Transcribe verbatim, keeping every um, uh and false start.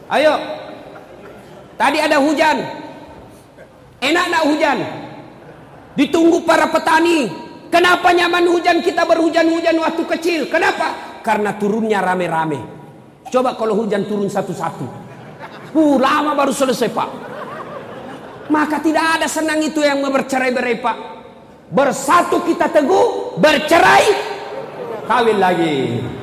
Ayo. Tadi ada hujan. Enak nak hujan? Ditunggu para petani. Kenapa nyaman hujan, kita berhujan-hujan waktu kecil? Kenapa? Karena turunnya rame-rame. Coba kalau hujan turun satu-satu. Uh, lama baru selesai Pak. Maka tidak ada senang itu yang bercerai-berai Pak. Bersatu kita teguh, bercerai kawin lagi.